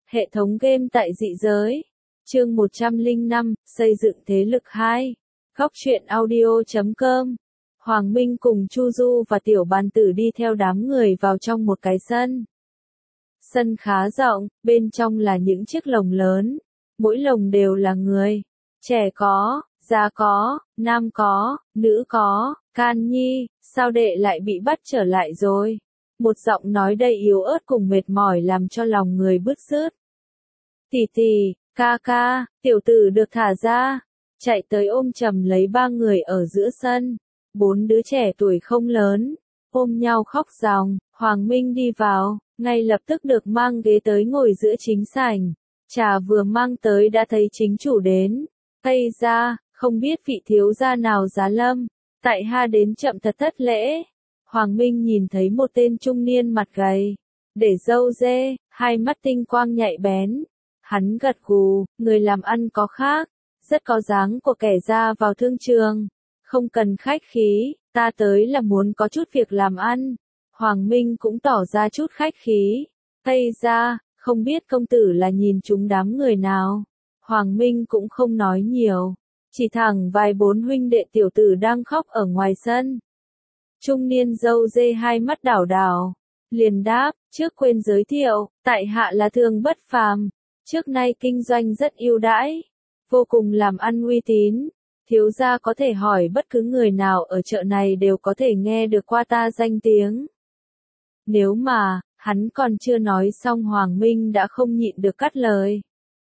Hệ thống game tại dị giới. Chương 105, xây dựng thế lực 2. Góc truyện audio.com. Hoàng Minh cùng Chu Du và Tiểu Bàn Tử đi theo đám người vào trong một cái sân. Sân khá rộng, bên trong là những chiếc lồng lớn. Mỗi lồng đều là người. Trẻ có, già có, nam có, nữ có. Can Nhi, sao đệ lại bị bắt trở lại rồi? Một giọng nói đầy yếu ớt cùng mệt mỏi làm cho lòng người bứt rứt. Tỷ tỷ, ca ca, tiểu tử được thả ra. Chạy tới ôm chầm lấy ba người ở giữa sân. Bốn đứa trẻ tuổi không lớn, ôm nhau khóc ròng. Hoàng Minh đi vào, ngay lập tức được mang ghế tới ngồi giữa chính sảnh. Trà vừa mang tới đã thấy chính chủ đến. Tây ra, không biết vị thiếu gia nào giá lâm. Tại hạ đến chậm thật thất lễ. Hoàng Minh nhìn thấy một tên trung niên mặt gầy, để râu dê, hai mắt tinh quang nhạy bén. Hắn gật gù, người làm ăn có khác, rất có dáng của kẻ ra vào thương trường. Không cần khách khí, ta tới là muốn có chút việc làm ăn. Hoàng Minh cũng tỏ ra chút khách khí. Tây ra, không biết công tử là nhìn chúng đám người nào. Hoàng Minh cũng không nói nhiều, chỉ thẳng vài bốn huynh đệ tiểu tử đang khóc ở ngoài sân. Trung niên râu dê hai mắt đảo đảo, liền đáp, trước quên giới thiệu, tại hạ là Thường Bất Phàm, trước nay kinh doanh rất ưu đãi, vô cùng làm ăn uy tín, thiếu gia có thể hỏi bất cứ người nào ở chợ này đều có thể nghe được qua ta danh tiếng. Nếu mà, hắn còn chưa nói xong Hoàng Minh đã không nhịn được cắt lời.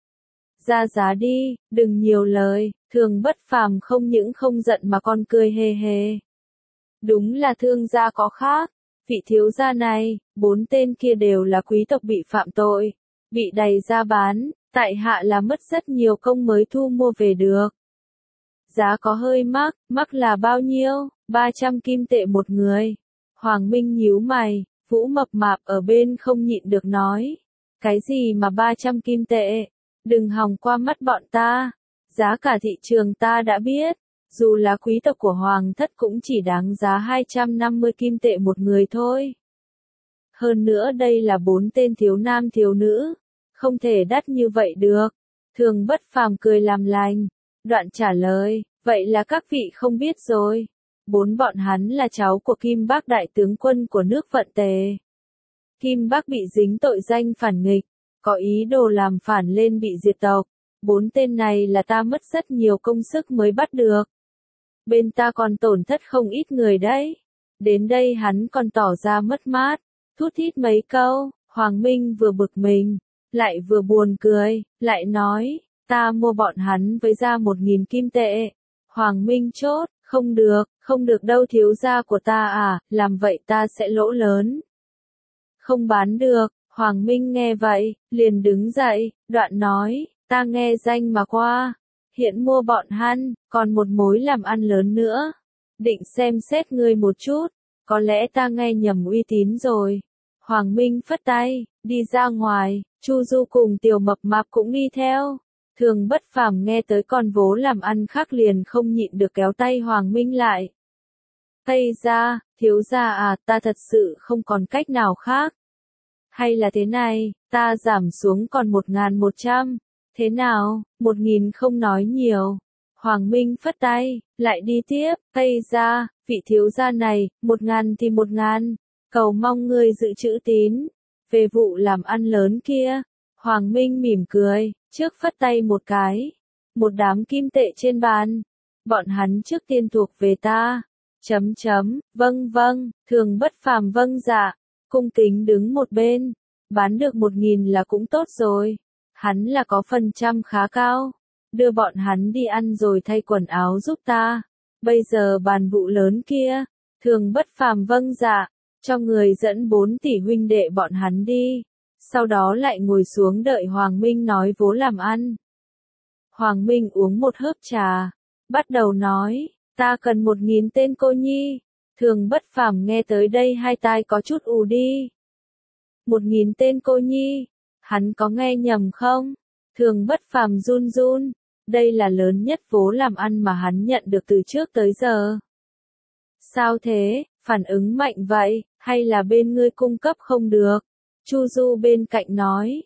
Ra giá đi, đừng nhiều lời. Thường Bất Phàm không những không giận mà còn cười hề hề. Đúng là thương gia có khác. Vị thiếu gia này, bốn tên kia đều là quý tộc bị phạm tội, bị đày ra bán, tại hạ là mất rất nhiều công mới thu mua về được. Giá có hơi mắc là bao nhiêu? 300 kim tệ một người. Hoàng Minh nhíu mày, Vũ mập mạp ở bên không nhịn được nói. Cái gì mà 300 kim tệ? Đừng hòng qua mắt bọn ta. Giá cả thị trường ta đã biết. Dù là quý tộc của Hoàng thất cũng chỉ đáng giá 250 kim tệ một người thôi. Hơn nữa đây là bốn tên thiếu nam thiếu nữ. Không thể đắt như vậy được. Thường Bất Phàm cười làm lành. Đoạn trả lời, vậy là các vị không biết rồi. Bốn bọn hắn là cháu của Kim Bác đại tướng quân của nước Vận Tề. Kim Bác bị dính tội danh phản nghịch, có ý đồ làm phản lên bị diệt tộc. Bốn tên này là ta mất rất nhiều công sức mới bắt được. Bên ta còn tổn thất không ít người đấy. Đến đây hắn còn tỏ ra mất mát, thút thít mấy câu. Hoàng Minh vừa bực mình, lại vừa buồn cười, lại nói, ta mua bọn hắn với giá 1.000 kim tệ. Hoàng Minh chốt, không được đâu thiếu gia của ta à, làm vậy ta sẽ lỗ lớn. Không bán được. Hoàng Minh nghe vậy, liền đứng dậy, đoạn nói, ta nghe danh mà qua, hiện mua bọn hắn, còn một mối làm ăn lớn nữa. Định xem xét ngươi một chút, có lẽ ta nghe nhầm uy tín rồi. Hoàng Minh phất tay, đi ra ngoài, Chu Du cùng Tiểu Mập Mạp cũng đi theo. Thường Bất Phàm nghe tới con vố làm ăn khác liền không nhịn được kéo tay Hoàng Minh lại. Tây ra, thiếu gia à, ta thật sự không còn cách nào khác. Hay là thế này, ta giảm xuống còn 1.100. Thế nào, 1.000 không nói nhiều. Hoàng Minh phất tay, lại đi tiếp, Tây ra, vị thiếu gia này, 1.000 thì 1.000. Cầu mong ngươi giữ chữ tín. Về vụ làm ăn lớn kia, Hoàng Minh mỉm cười, trước phất tay một cái. Một đám kim tệ trên bàn. Bọn hắn trước tiên thuộc về ta. Vâng, Thường Bất Phàm vâng dạ. Cung kính đứng một bên. Bán được 1.000 là cũng tốt rồi. Hắn là có phần trăm khá cao. Đưa bọn hắn đi ăn rồi thay quần áo giúp ta. Bây giờ bàn vụ lớn kia. Thường Bất Phàm vâng dạ. Cho người dẫn 4 tỷ huynh đệ bọn hắn đi. Sau đó lại ngồi xuống đợi Hoàng Minh nói vố làm ăn. Hoàng Minh uống một hớp trà. Bắt đầu nói, ta cần 1.000 tên cô nhi. Thường Bất Phàm nghe tới đây hai tai có chút ù đi. 1.000 tên cô nhi. Hắn có nghe nhầm không? Thường Bất Phàm run run. Đây là lớn nhất vố làm ăn mà hắn nhận được từ trước tới giờ. Sao thế, phản ứng mạnh vậy, hay là bên ngươi cung cấp không được? Chu Du bên cạnh nói.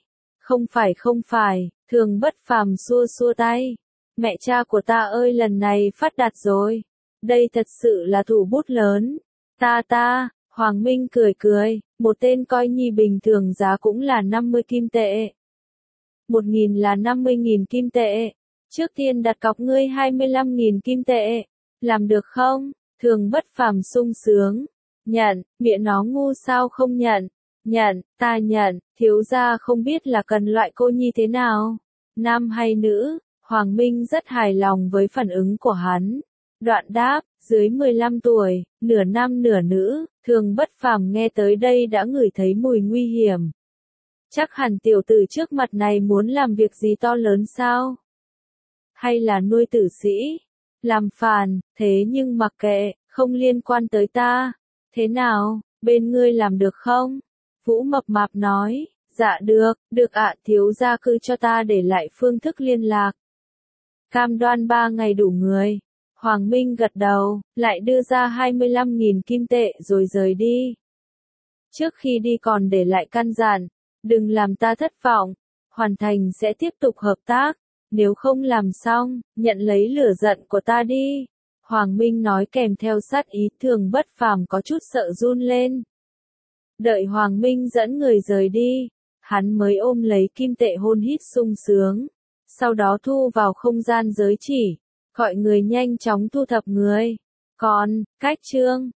Không phải, Thường Bất Phàm xua xua tay. Mẹ cha của ta ơi, lần này phát đạt rồi. Đây thật sự là thủ bút lớn. Hoàng Minh cười, một tên coi nhi bình thường giá cũng là 50 kim tệ. 1.000 là 50.000 kim tệ. Trước tiên đặt cọc ngươi 25.000 kim tệ. Làm được không? Thường Bất Phàm sung sướng. Nhận, miệng nó ngu sao không nhận. Nhận, ta nhận, thiếu gia không biết là cần loại cô nhi thế nào. Nam hay nữ? Hoàng Minh rất hài lòng với phản ứng của hắn. Đoạn đáp, dưới 15 tuổi, nửa nam nửa nữ. Thường Bất Phàm nghe tới đây đã ngửi thấy mùi nguy hiểm. Chắc hẳn tiểu tử trước mặt này muốn làm việc gì to lớn sao? Hay là nuôi tử sĩ? Làm phản, thế nhưng mặc kệ, không liên quan tới ta. Thế nào, bên ngươi làm được không? Vũ Mập Mạp nói, dạ được ạ, thiếu gia cứ cho ta để lại phương thức liên lạc. Cam đoan 3 ngày đủ người. Hoàng Minh gật đầu, lại đưa ra 25.000 kim tệ rồi rời đi. Trước khi đi còn để lại căn dặn, đừng làm ta thất vọng, hoàn thành sẽ tiếp tục hợp tác, nếu không làm xong, nhận lấy lửa giận của ta đi. Hoàng Minh nói kèm theo sát ý. Thường Bất Phàm có chút sợ run lên. Đợi Hoàng Minh dẫn người rời đi, hắn mới ôm lấy kim tệ hôn hít sung sướng, sau đó thu vào không gian giới chỉ, gọi người nhanh chóng thu thập người. Còn, cách chương